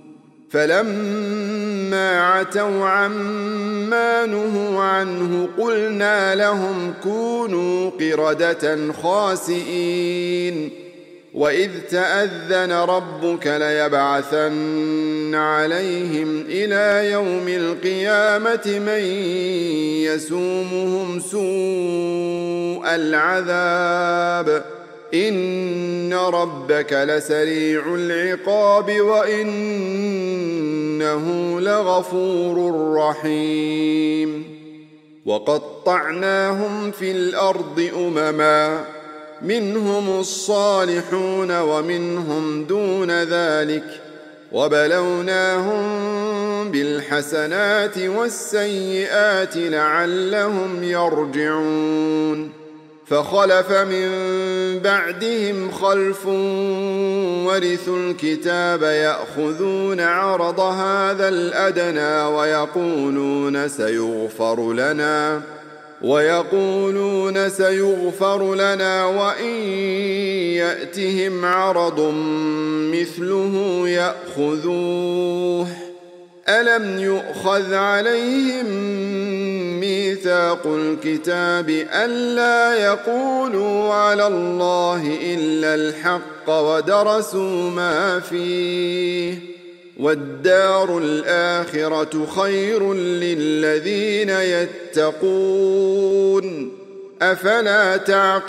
فلما عتوا عما نهوا عنه قلنا لهم كونوا قردة خاسئين وإذ تأذن ربك ليبعثن عليهم إلى يوم القيامة من يسومهم سوء العذاب إن ربك لسريع العقاب وإنه لغفور رحيم وقطعناهم في الأرض أمما منهم الصالحون ومنهم دون ذلك وبلوناهم بالحسنات والسيئات لعلهم يرجعون فخلف من بعدهم خلف ورثوا الكتاب يأخذون عرض هذا الأدنى ويقولون سيغفر لنا وإن يأتهم عرض مثله يأخذوه ألم يؤخذ عليهم ميثاق الكتاب ألا يقولوا على الله إلا الحق ودرسوا ما فيه والدار الآخرة خير للذين يتقون أفلا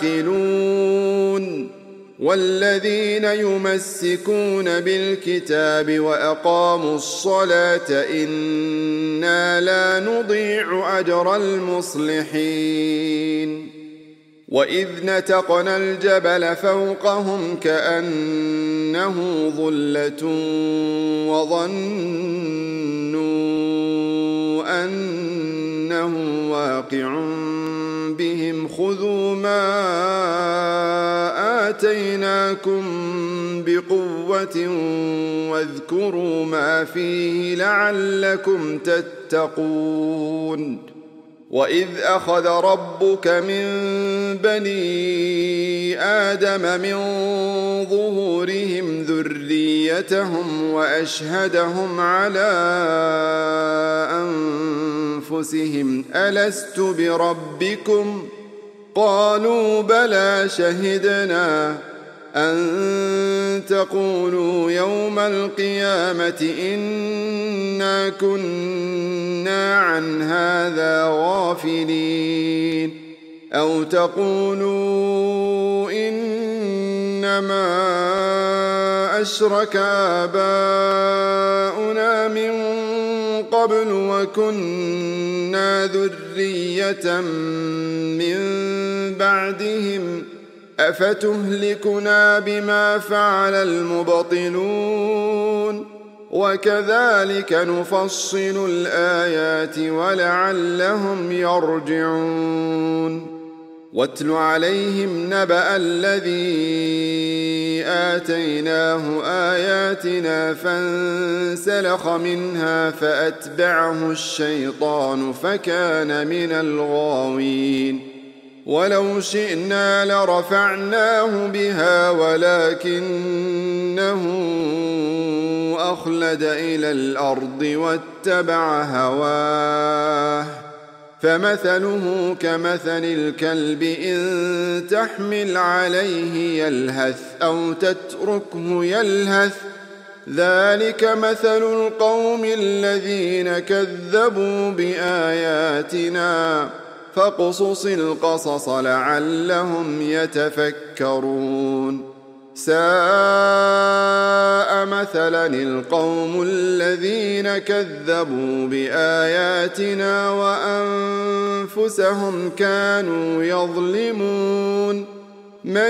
تعقلون والذين يمسكون بالكتاب وأقاموا الصلاة إنا لا نضيع أجر المصلحين وإذ نتقنا الجبل فوقهم كأنه ظلة وظنوا أنه واقع بهم خذوا ما آتيناكم بقوة واذكروا ما فيه لعلكم تتقون وإذ أخذ ربك من بني آدم من ظهورهم ذريتهم وأشهدهم على أنفسهم ألست بربكم قالوا بلى شهدنا أن تقولوا يوم القيامة إنا كنا عن هذا غافلين أو تقولوا إنما أشرك آباؤنا من قبل وكنا ذرية من بعدهم أفتهلكنا بما فعل المبطلون وكذلك نفصل الآيات ولعلهم يرجعون واتل عليهم نبأ الذي آتيناه آياتنا فانسلخ منها فأتبعه الشيطان فكان من الغاوين ولو شئنا لرفعناه بها ولكنه أخلد إلى الأرض واتبع هواه فمثله كمثل الكلب إن تحمل عليه يلهث أو تتركه يلهث ذلك مثل القوم الذين كذبوا بآياتنا فاقصص القصص لعلهم يتفكرون ساء مثلا القوم الذين كذبوا بآياتنا وأنفسهم كانوا يظلمون من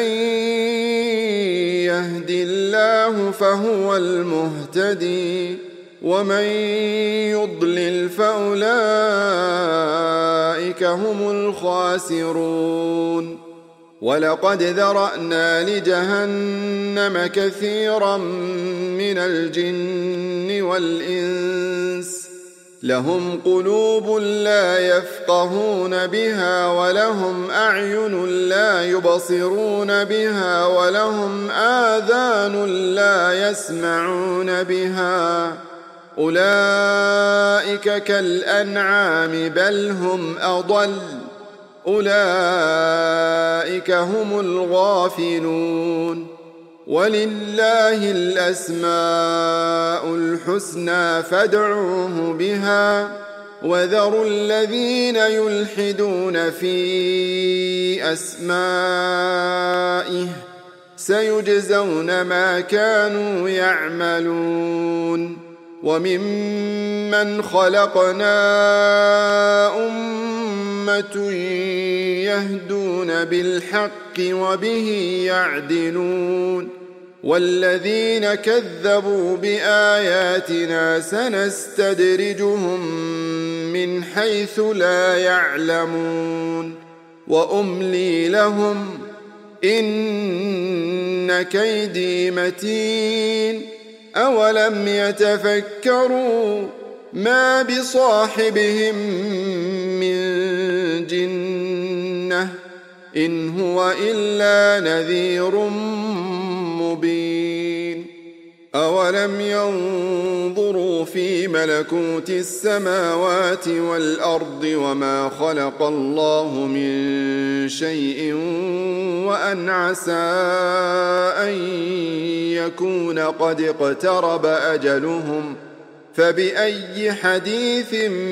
يهد الله فهو المهتدي ومن يضلل فأولئك هم الخاسرون ولقد ذرأنا لجهنم كثيرا من الجن والإنس لهم قلوب لا يفقهون بها ولهم أعين لا يبصرون بها ولهم آذان لا يسمعون بها أولئك كالأنعام بل هم أضل أولئك هم الغافلون ولله الأسماء الحسنى فادعوه بها وذروا الذين يلحدون في أسمائه سيجزون ما كانوا يعملون وممن خلقنا أمة يهدون بالحق وبه يعدلون والذين كذبوا بآياتنا سنستدرجهم من حيث لا يعلمون وأملي لهم إن كيدي متين أولم يتفكروا ما بصاحبهم من جنة إن هو إلا نذير مبين أولم ينظروا في ملكوت السماوات والأرض وما خلق الله من شيء وأن عسى أن يكون قد اقترب أجلهم فبأي حديث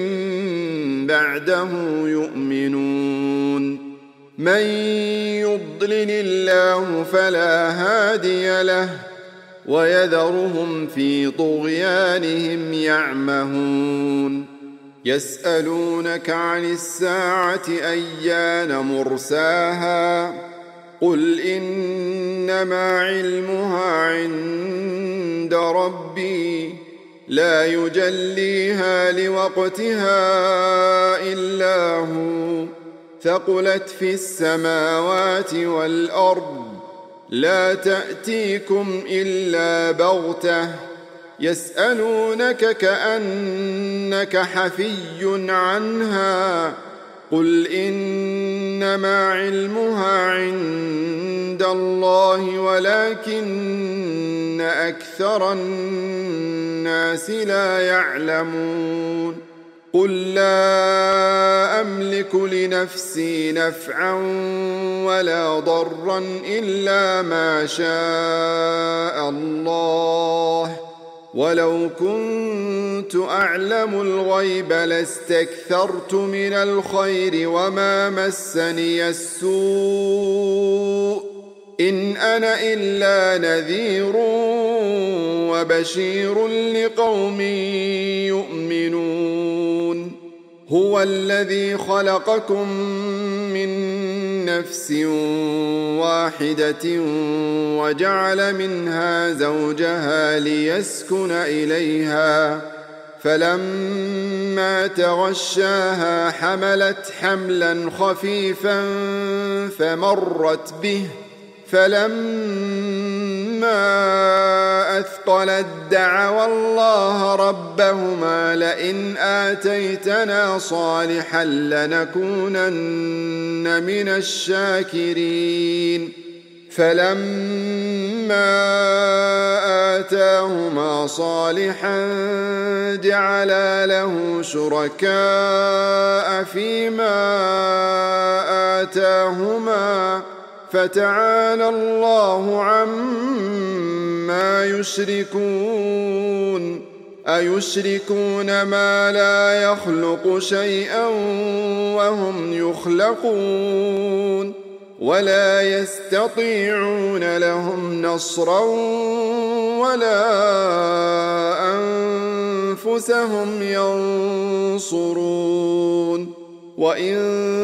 بعده يؤمنون من يضلل الله فلا هادي له ويذرهم في طغيانهم يعمهون يسألونك عن الساعة أيان مرساها قل إنما علمها عند ربي لا يجليها لوقتها إلا هو ثقلت في السماوات والأرض لا تأتيكم إلا بغتة يسألونك كأنك حفي عنها قل إنما علمها عند الله ولكن أكثر الناس لا يعلمون قل لا أملك لنفسي نفعا ولا ضرا إلا ما شاء الله ولو كنت أعلم الغيب لاستكثرت من الخير وما مسني السوء إن أنا إلا نذير وبشير لقوم يؤمنون هو الذي خلقكم من نفس واحدة وجعل منها زوجها ليسكن إليها فلما تغشاها حملت حملا خفيفا فمرت به فلما أثقلت دعوا الله ربهما لئن آتيتنا صالحا لنكونن من الشاكرين فلما آتاهما صالحا جعلا له شركاء فيما آتاهما فتعالى الله عما يشركون أيشركون ما لا يخلق شيئا وهم يخلقون ولا يستطيعون لهم نصرا ولا أنفسهم ينصرون وإن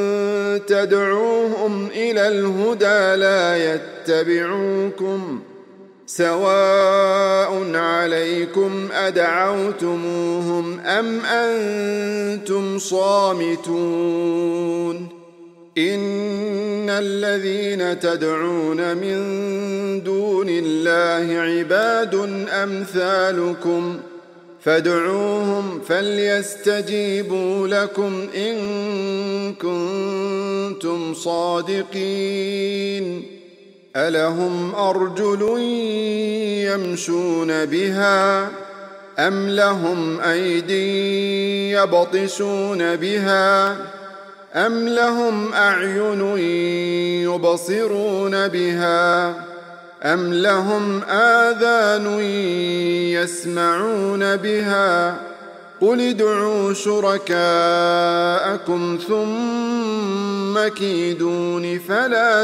تدعوهم إلى الهدى لا يتبعوكم سواء عليكم أدعوتموهم أم أنتم صامتون إن الذين تدعون من دون الله عباد أمثالكم فادعوهم فليستجيبوا لكم إن كنتم صادقين ألهم أرجل يمشون بها أم لهم أيدي يبطشون بها أم لهم أعين يبصرون بها أم لهم آذان يسمعون بها قل ادعوا شركاءكم ثم كيدون فلا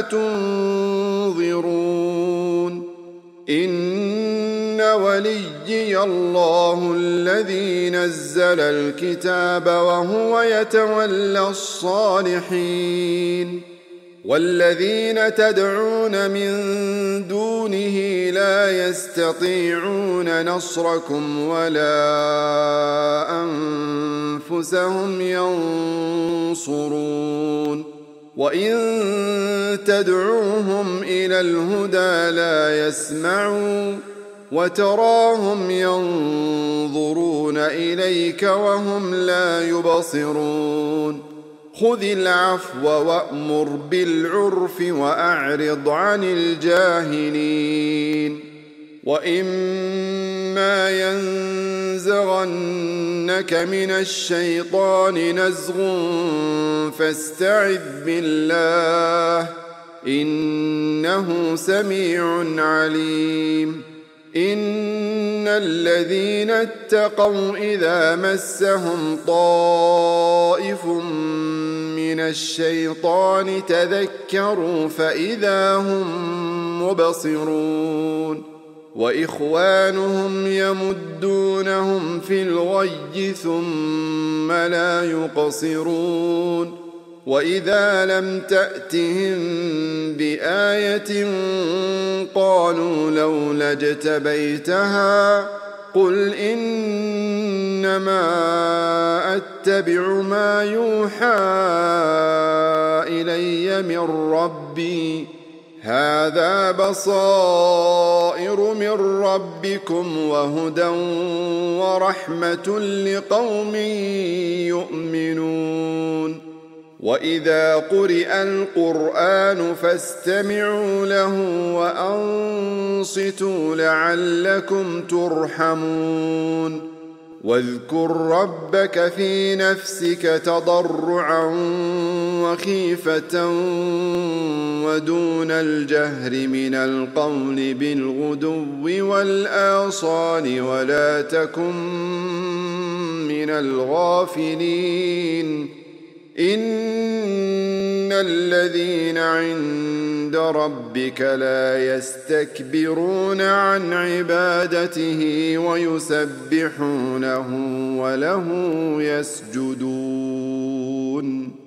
تنظرون إن وليي الله الذي نزل الكتاب وهو يتولى الصالحين والذين تدعون من دونه لا يستطيعون نصركم ولا أنفسهم ينصرون وإن تدعوهم إلى الهدى لا يسمعوا وتراهم ينظرون إليك وهم لا يبصرون خذ العفو وأمر بالعرف وأعرض عن الجاهلين وإما ينزغنك من الشيطان نزغ فاستعذ بالله إنه سميع عليم إن الذين اتقوا إذا مسهم طائف من الشيطان تذكروا فإذا هم مبصرون وإخوانهم يمدونهم في الغي ثم لا يقصرون وإذا لم تأتهم بآية قالوا لولا اجتبيتها قل إنما أتبع ما يوحى إلي من ربي هذا بصائر من ربكم وهدى ورحمة لقوم يؤمنون وإذا قرئ القرآن فاستمعوا له وأنصتوا لعلكم ترحمون واذكر ربك في نفسك تضرعا وخيفة ودون الجهر من القول بالغدو والآصال ولا تكن من الغافلين إن الذين عند ربك لا يستكبرون عن عبادته ويسبحونه وله يسجدون